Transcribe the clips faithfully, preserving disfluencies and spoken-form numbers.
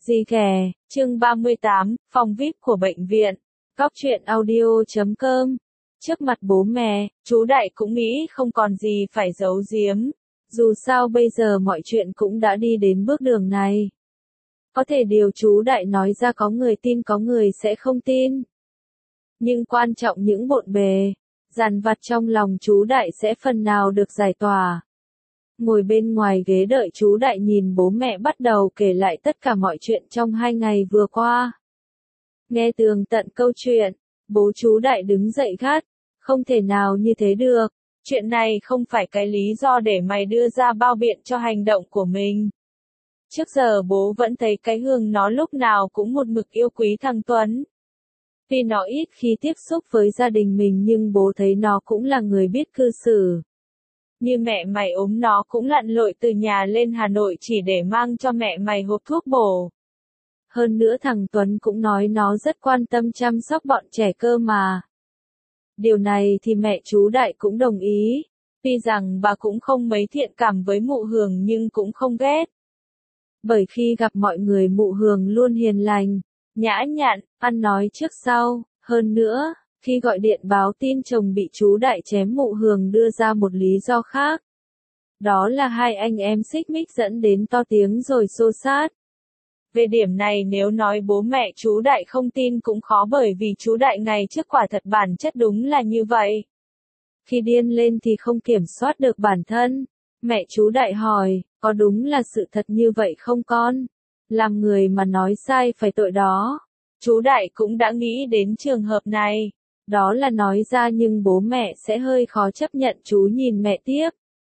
Gì kè, chương ba mươi tám, phòng vi ai pi của bệnh viện. Cóc truyện audio chấm com. Trước mặt bố mẹ, chú Đại cũng nghĩ không còn gì phải giấu giếm. Dù sao bây giờ mọi chuyện cũng đã đi đến bước đường này. Có thể điều chú Đại nói ra có người tin có người sẽ không tin. Nhưng quan trọng những bộn bề, dằn vặt trong lòng chú Đại sẽ phần nào được giải tỏa. Ngồi bên ngoài ghế đợi chú Đại nhìn bố mẹ bắt đầu kể lại tất cả mọi chuyện trong hai ngày vừa qua. Nghe tường tận câu chuyện, bố chú Đại đứng dậy gắt, không thể nào như thế được, chuyện này không phải cái lý do để mày đưa ra bao biện cho hành động của mình. Trước giờ bố vẫn thấy cái Hương nó lúc nào cũng một mực yêu quý thằng Tuấn. Tuy nó ít khi tiếp xúc với gia đình mình nhưng bố thấy nó cũng là người biết cư xử. Như mẹ mày ốm nó cũng lặn lội từ nhà lên Hà Nội chỉ để mang cho mẹ mày hộp thuốc bổ. Hơn nữa thằng Tuấn cũng nói nó rất quan tâm chăm sóc bọn trẻ cơ mà. Điều này thì mẹ chú Đại cũng đồng ý. Tuy rằng bà cũng không mấy thiện cảm với mụ Hường nhưng cũng không ghét. Bởi khi gặp mọi người mụ Hường luôn hiền lành, nhã nhặn, ăn nói trước sau. Hơn nữa, khi gọi điện báo tin chồng bị chú Đại chém mụ Hường đưa ra một lý do khác. Đó là hai anh em xích mích dẫn đến to tiếng rồi xô xát. Về điểm này nếu nói bố mẹ chú Đại không tin cũng khó bởi vì chú Đại ngày trước quả thật bản chất đúng là như vậy. Khi điên lên thì không kiểm soát được bản thân. Mẹ chú Đại hỏi, có đúng là sự thật như vậy không con? Làm người mà nói sai phải tội đó. Chú Đại cũng đã nghĩ đến trường hợp này. Đó là nói ra nhưng bố mẹ sẽ hơi khó chấp nhận. Chú nhìn mẹ tiếp.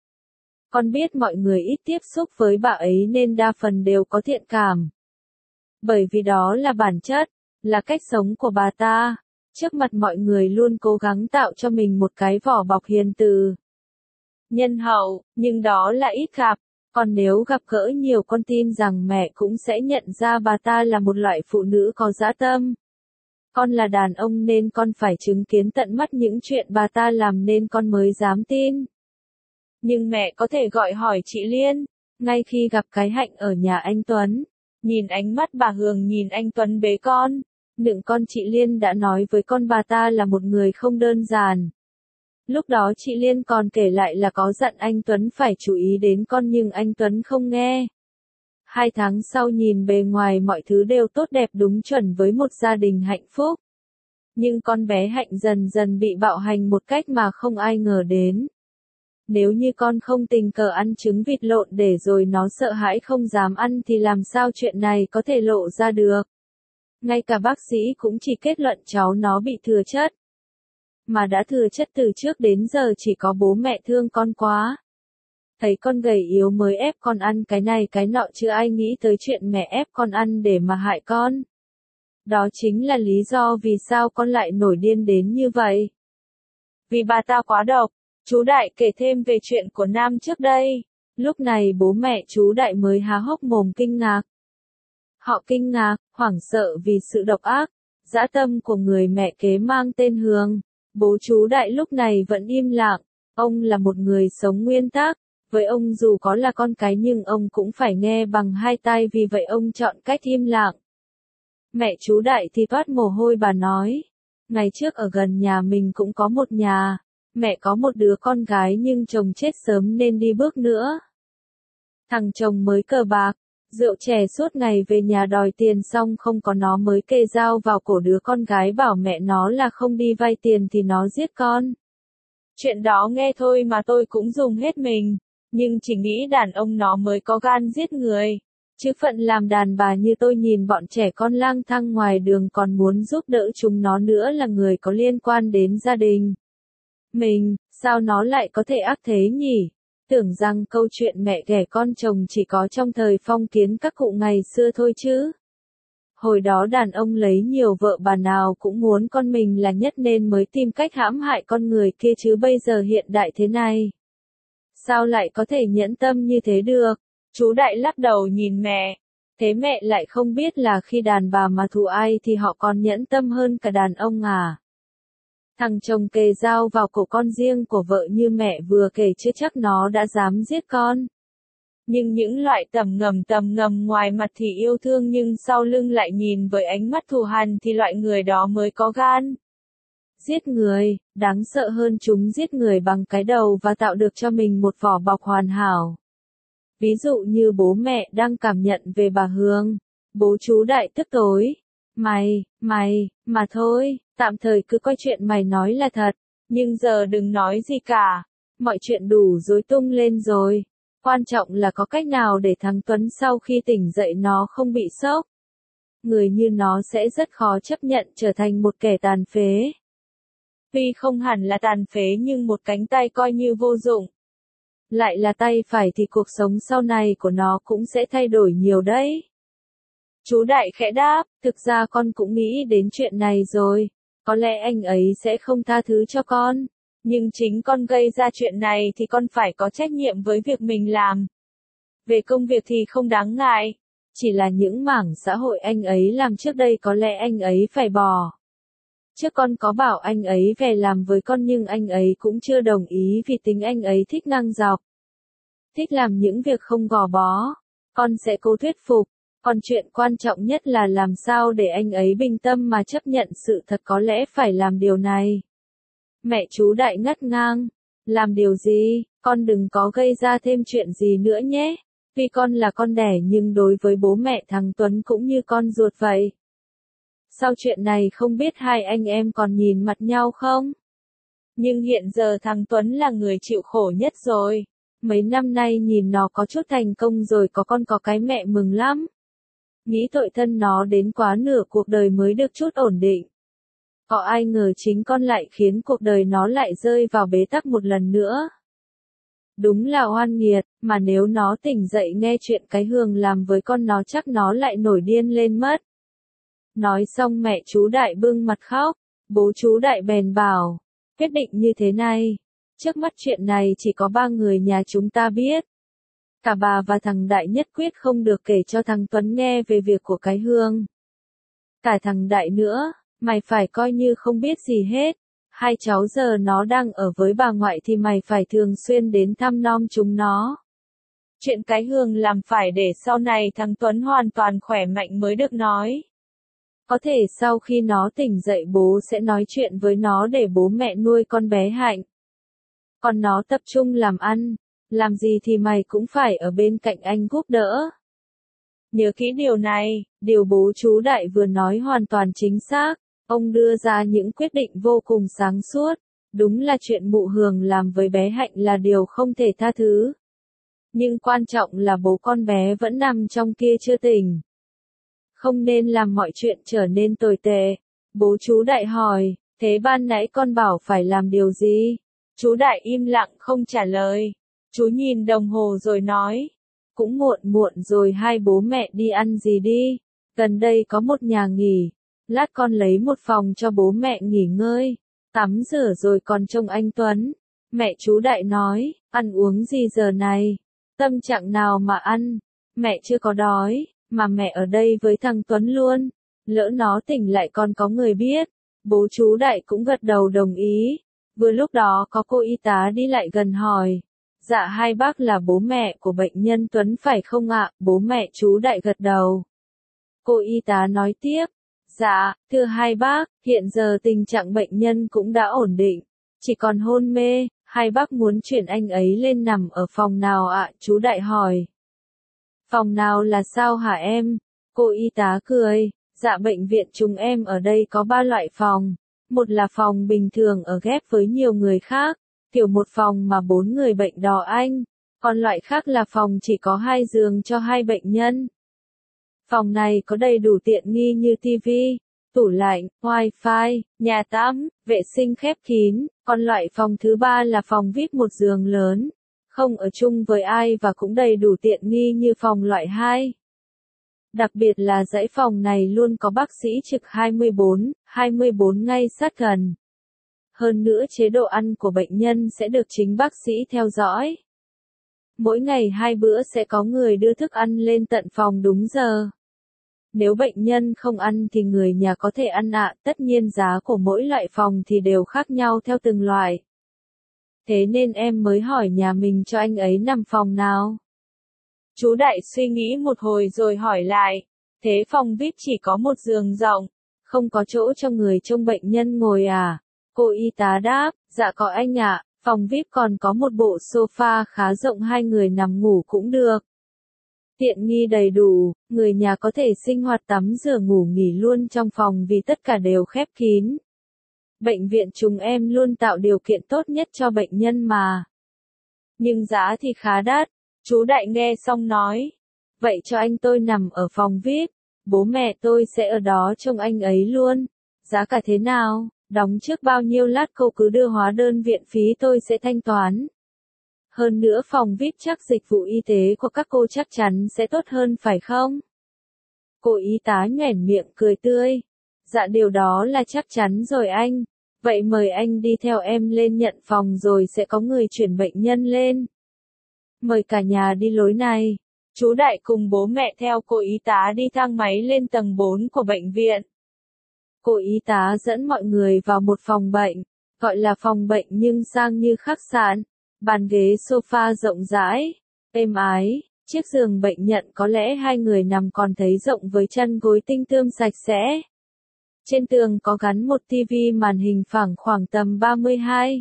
Con biết mọi người ít tiếp xúc với bà ấy nên đa phần đều có thiện cảm. Bởi vì đó là bản chất, là cách sống của bà ta. Trước mặt mọi người luôn cố gắng tạo cho mình một cái vỏ bọc hiền từ, nhân hậu, nhưng đó là ít gặp. Còn nếu gặp gỡ nhiều con tin rằng mẹ cũng sẽ nhận ra bà ta là một loại phụ nữ có dã tâm. Con là đàn ông nên con phải chứng kiến tận mắt những chuyện bà ta làm nên con mới dám tin. Nhưng mẹ có thể gọi hỏi chị Liên, ngay khi gặp cái Hạnh ở nhà anh Tuấn. Nhìn ánh mắt bà Hường nhìn anh Tuấn bế con, nựng con chị Liên đã nói với con bà ta là một người không đơn giản. Lúc đó chị Liên còn kể lại là có dặn anh Tuấn phải chú ý đến con nhưng anh Tuấn không nghe. Hai tháng sau nhìn bề ngoài mọi thứ đều tốt đẹp đúng chuẩn với một gia đình hạnh phúc. Nhưng con bé Hạnh dần dần bị bạo hành một cách mà không ai ngờ đến. Nếu như con không tình cờ ăn trứng vịt lộn để rồi nó sợ hãi không dám ăn thì làm sao chuyện này có thể lộ ra được. Ngay cả bác sĩ cũng chỉ kết luận cháu nó bị thừa chất. Mà đã thừa chất từ trước đến giờ chỉ có bố mẹ thương con quá. Thấy con gầy yếu mới ép con ăn cái này cái nọ chứ ai nghĩ tới chuyện mẹ ép con ăn để mà hại con. Đó chính là lý do vì sao con lại nổi điên đến như vậy. Vì bà ta quá độc. Chú Đại kể thêm về chuyện của Nam trước đây. Lúc này bố mẹ chú Đại mới há hốc mồm kinh ngạc. Họ kinh ngạc, hoảng sợ vì sự độc ác, dã tâm của người mẹ kế mang tên Hương. Bố chú Đại lúc này vẫn im lặng. Ông là một người sống nguyên tắc. Với ông dù có là con cái nhưng ông cũng phải nghe bằng hai tai vì vậy ông chọn cách im lặng. Mẹ chú Đại thì toát mồ hôi bà nói. Ngày trước ở gần nhà mình cũng có một nhà. Mẹ có một đứa con gái nhưng chồng chết sớm nên đi bước nữa. Thằng chồng mới cờ bạc, rượu chè suốt ngày về nhà đòi tiền xong không có nó mới kê dao vào cổ đứa con gái bảo mẹ nó là không đi vay tiền thì nó giết con. Chuyện đó nghe thôi mà tôi cũng dùng hết mình, nhưng chỉ nghĩ đàn ông nó mới có gan giết người. Chứ phận làm đàn bà như tôi nhìn bọn trẻ con lang thang ngoài đường còn muốn giúp đỡ chúng nó nữa là người có liên quan đến gia đình mình, sao nó lại có thể ác thế nhỉ? Tưởng rằng câu chuyện mẹ ghẻ con chồng chỉ có trong thời phong kiến các cụ ngày xưa thôi chứ. Hồi đó đàn ông lấy nhiều vợ bà nào cũng muốn con mình là nhất nên mới tìm cách hãm hại con người kia chứ bây giờ hiện đại thế này. Sao lại có thể nhẫn tâm như thế được? Chú Đại lắc đầu nhìn mẹ. Thế mẹ lại không biết là khi đàn bà mà thù ai thì họ còn nhẫn tâm hơn cả đàn ông à? Thằng chồng kề dao vào cổ con riêng của vợ như mẹ vừa kể chưa chắc nó đã dám giết con. Nhưng những loại tầm ngầm tầm ngầm ngoài mặt thì yêu thương nhưng sau lưng lại nhìn với ánh mắt thù hằn thì loại người đó mới có gan giết người. Đáng sợ hơn chúng giết người bằng cái đầu và tạo được cho mình một vỏ bọc hoàn hảo. Ví dụ như bố mẹ đang cảm nhận về bà Hương. Bố chú Đại tức tối. Mày, mày, mà thôi, tạm thời cứ coi chuyện mày nói là thật. Nhưng giờ đừng nói gì cả. Mọi chuyện đủ rối tung lên rồi. Quan trọng là có cách nào để thằng Tuấn sau khi tỉnh dậy nó không bị sốc. Người như nó sẽ rất khó chấp nhận trở thành một kẻ tàn phế. Tuy không hẳn là tàn phế nhưng một cánh tay coi như vô dụng. Lại là tay phải thì cuộc sống sau này của nó cũng sẽ thay đổi nhiều đấy. Chú Đại khẽ đáp, thực ra con cũng nghĩ đến chuyện này rồi. Có lẽ anh ấy sẽ không tha thứ cho con. Nhưng chính con gây ra chuyện này thì con phải có trách nhiệm với việc mình làm. Về công việc thì không đáng ngại. Chỉ là những mảng xã hội anh ấy làm trước đây có lẽ anh ấy phải bỏ. Trước con có bảo anh ấy về làm với con nhưng anh ấy cũng chưa đồng ý vì tính anh ấy thích ngang dọc. Thích làm những việc không gò bó. Con sẽ cố thuyết phục. Còn chuyện quan trọng nhất là làm sao để anh ấy bình tâm mà chấp nhận sự thật có lẽ phải làm điều này. Mẹ chú Đại ngắt ngang. Làm điều gì? Con đừng có gây ra thêm chuyện gì nữa nhé. Tuy con là con đẻ nhưng đối với bố mẹ thằng Tuấn cũng như con ruột vậy. Sau chuyện này không biết hai anh em còn nhìn mặt nhau không? Nhưng hiện giờ thằng Tuấn là người chịu khổ nhất rồi. Mấy năm nay nhìn nó có chút thành công rồi có con có cái mẹ mừng lắm. Nghĩ tội thân nó đến quá nửa cuộc đời mới được chút ổn định. Có ai ngờ chính con lại khiến cuộc đời nó lại rơi vào bế tắc một lần nữa. Đúng là oan nghiệt, mà nếu nó tỉnh dậy nghe chuyện cái Hương làm với con nó chắc nó lại nổi điên lên mất. Nói xong mẹ chú Đại bưng mặt khóc, bố chú Đại bèn bảo, quyết định như thế này, trước mắt chuyện này chỉ có ba người nhà chúng ta biết. Cả bà và thằng Đại nhất quyết không được kể cho thằng Tuấn nghe về việc của cái Hương. Cả thằng Đại nữa, mày phải coi như không biết gì hết. Hai cháu giờ nó đang ở với bà ngoại thì mày phải thường xuyên đến thăm nom chúng nó. Chuyện cái Hương làm phải để sau này thằng Tuấn hoàn toàn khỏe mạnh mới được nói. Có thể sau khi nó tỉnh dậy bố sẽ nói chuyện với nó để bố mẹ nuôi con bé Hạnh. Còn nó tập trung làm ăn, làm gì thì mày cũng phải ở bên cạnh anh giúp đỡ. Nhớ kỹ điều này, điều bố chú Đại vừa nói hoàn toàn chính xác. Ông đưa ra những quyết định vô cùng sáng suốt. Đúng là chuyện mụ Hương làm với bé Hạnh là điều không thể tha thứ. Nhưng quan trọng là bố con bé vẫn nằm trong kia chưa tỉnh. Không nên làm mọi chuyện trở nên tồi tệ. Bố chú Đại hỏi, thế ban nãy con bảo phải làm điều gì? Chú Đại im lặng không trả lời. Chú nhìn đồng hồ rồi nói, cũng muộn muộn rồi hai bố mẹ đi ăn gì đi. Gần đây có một nhà nghỉ. Lát con lấy một phòng cho bố mẹ nghỉ ngơi. Tắm rửa rồi còn trông anh Tuấn. Mẹ chú Đại nói, ăn uống gì giờ này? Tâm trạng nào mà ăn? Mẹ chưa có đói, mà mẹ ở đây với thằng Tuấn luôn. Lỡ nó tỉnh lại còn có người biết. Bố chú Đại cũng gật đầu đồng ý. Vừa lúc đó có cô y tá đi lại gần hỏi. Dạ hai bác là bố mẹ của bệnh nhân Tuấn phải không ạ? Bố mẹ chú Đại gật đầu. Cô y tá nói tiếp. Dạ, thưa hai bác, hiện giờ tình trạng bệnh nhân cũng đã ổn định. Chỉ còn hôn mê, hai bác muốn chuyển anh ấy lên nằm ở phòng nào ạ? Chú Đại hỏi. Phòng nào là sao hả em? Cô y tá cười. Dạ bệnh viện chúng em ở đây có ba loại phòng. Một là phòng bình thường ở ghép với nhiều người khác, kiểu một phòng mà bốn người bệnh đỏ anh. Còn loại khác là phòng chỉ có hai giường cho hai bệnh nhân. Phòng này có đầy đủ tiện nghi như tivi, tủ lạnh, wifi, nhà tắm, vệ sinh khép kín. Còn loại phòng thứ ba là phòng vi ai pi một giường lớn, không ở chung với ai và cũng đầy đủ tiện nghi như phòng loại hai. Đặc biệt là dãy phòng này luôn có bác sĩ trực hai mươi bốn, hai mươi bốn ngay sát gần. Hơn nữa chế độ ăn của bệnh nhân sẽ được chính bác sĩ theo dõi. Mỗi ngày hai bữa sẽ có người đưa thức ăn lên tận phòng đúng giờ. Nếu bệnh nhân không ăn thì người nhà có thể ăn ạ, tất nhiên giá của mỗi loại phòng thì đều khác nhau theo từng loại. Thế nên em mới hỏi nhà mình cho anh ấy nằm phòng nào. Chú Đại suy nghĩ một hồi rồi hỏi lại, thế phòng vi ai pi chỉ có một giường rộng, không có chỗ cho người trông bệnh nhân ngồi à? Cô y tá đáp, dạ có anh ạ, phòng vi ai pi còn có một bộ sofa khá rộng hai người nằm ngủ cũng được. Tiện nghi đầy đủ, người nhà có thể sinh hoạt tắm rửa ngủ nghỉ luôn trong phòng vì tất cả đều khép kín. Bệnh viện chúng em luôn tạo điều kiện tốt nhất cho bệnh nhân mà. Nhưng giá thì khá đắt, chú Đại nghe xong nói. Vậy cho anh tôi nằm ở phòng vi ai pi, bố mẹ tôi sẽ ở đó trông anh ấy luôn. Giá cả thế nào, đóng trước bao nhiêu lát cô cứ đưa hóa đơn viện phí tôi sẽ thanh toán. Hơn nữa phòng vi ai pi chắc dịch vụ y tế của các cô chắc chắn sẽ tốt hơn phải không? Cô y tá nhoẻn miệng cười tươi. Dạ điều đó là chắc chắn rồi anh. Vậy mời anh đi theo em lên nhận phòng rồi sẽ có người chuyển bệnh nhân lên. Mời cả nhà đi lối này. Chú Đại cùng bố mẹ theo cô y tá đi thang máy lên tầng bốn của bệnh viện. Cô y tá dẫn mọi người vào một phòng bệnh, gọi là phòng bệnh nhưng sang như khách sạn. Bàn ghế sofa rộng rãi, êm ái, chiếc giường bệnh nhận có lẽ hai người nằm còn thấy rộng với chăn gối tinh tươm sạch sẽ. Trên tường có gắn một tivi màn hình phẳng khoảng tầm ba mươi hai.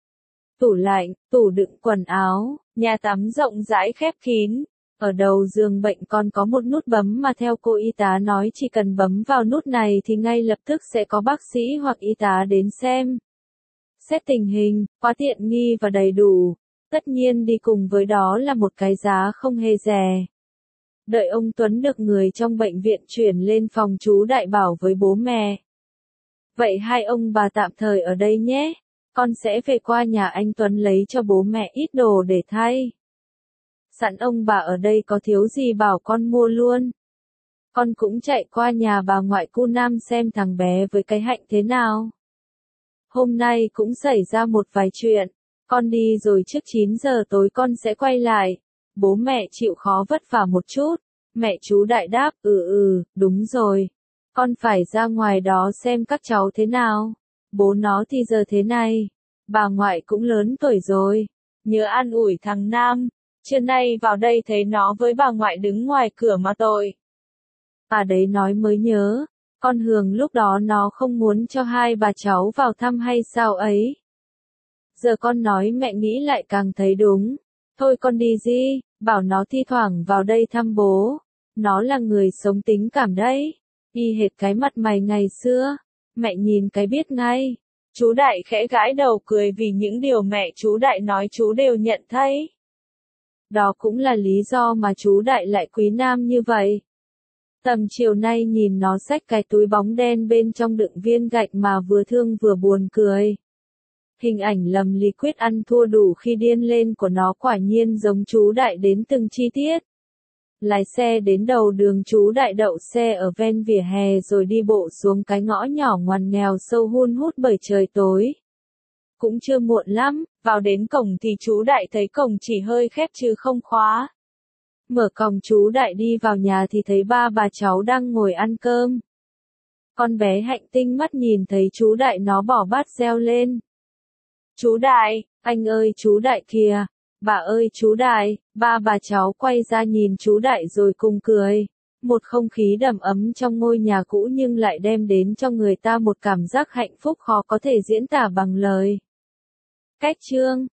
Tủ lạnh, tủ đựng quần áo, nhà tắm rộng rãi khép kín. Ở đầu giường bệnh còn có một nút bấm mà theo cô y tá nói chỉ cần bấm vào nút này thì ngay lập tức sẽ có bác sĩ hoặc y tá đến xem. Xét tình hình, quá tiện nghi và đầy đủ. Tất nhiên đi cùng với đó là một cái giá không hề rẻ. Đợi ông Tuấn được người trong bệnh viện chuyển lên phòng chú Đại bảo với bố mẹ. Vậy hai ông bà tạm thời ở đây nhé. Con sẽ về qua nhà anh Tuấn lấy cho bố mẹ ít đồ để thay. Sẵn ông bà ở đây có thiếu gì bảo con mua luôn. Con cũng chạy qua nhà bà ngoại cu Nam xem thằng bé với cái Hạnh thế nào. Hôm nay cũng xảy ra một vài chuyện. Con đi rồi trước chín giờ tối con sẽ quay lại. Bố mẹ chịu khó vất vả một chút. Mẹ chú Đại đáp, ừ ừ, đúng rồi. Con phải ra ngoài đó xem các cháu thế nào. Bố nó thì giờ thế này. Bà ngoại cũng lớn tuổi rồi. Nhớ an ủi thằng Nam. Trưa nay vào đây thấy nó với bà ngoại đứng ngoài cửa mà tội. Bà đấy nói mới nhớ. Con Hường lúc đó nó không muốn cho hai bà cháu vào thăm hay sao ấy. Giờ con nói mẹ nghĩ lại càng thấy đúng. Thôi con đi gì, bảo nó thi thoảng vào đây thăm bố. Nó là người sống tính cảm đấy. Y hệt cái mặt mày ngày xưa. Mẹ nhìn cái biết ngay. Chú Đại khẽ gãi đầu cười vì những điều mẹ chú Đại nói chú đều nhận thấy. Đó cũng là lý do mà chú Đại lại quý Nam như vậy. Tầm chiều nay nhìn nó xách cái túi bóng đen bên trong đựng viên gạch mà vừa thương vừa buồn cười. Hình ảnh lầm lý quyết ăn thua đủ khi điên lên của nó quả nhiên giống chú Đại đến từng chi tiết. Lái xe đến đầu đường chú Đại đậu xe ở ven vỉa hè rồi đi bộ xuống cái ngõ nhỏ ngoằn nghèo sâu hun hút bởi trời tối. Cũng chưa muộn lắm, vào đến cổng thì chú Đại thấy cổng chỉ hơi khép chứ không khóa. Mở cổng chú Đại đi vào nhà thì thấy ba bà cháu đang ngồi ăn cơm. Con bé Hạnh tinh mắt nhìn thấy chú Đại nó bỏ bát reo lên. Chú Đại, anh ơi chú Đại kìa, bà ơi chú Đại, ba bà cháu quay ra nhìn chú Đại rồi cùng cười. Một không khí đầm ấm trong ngôi nhà cũ nhưng lại đem đến cho người ta một cảm giác hạnh phúc khó có thể diễn tả bằng lời. Cách chương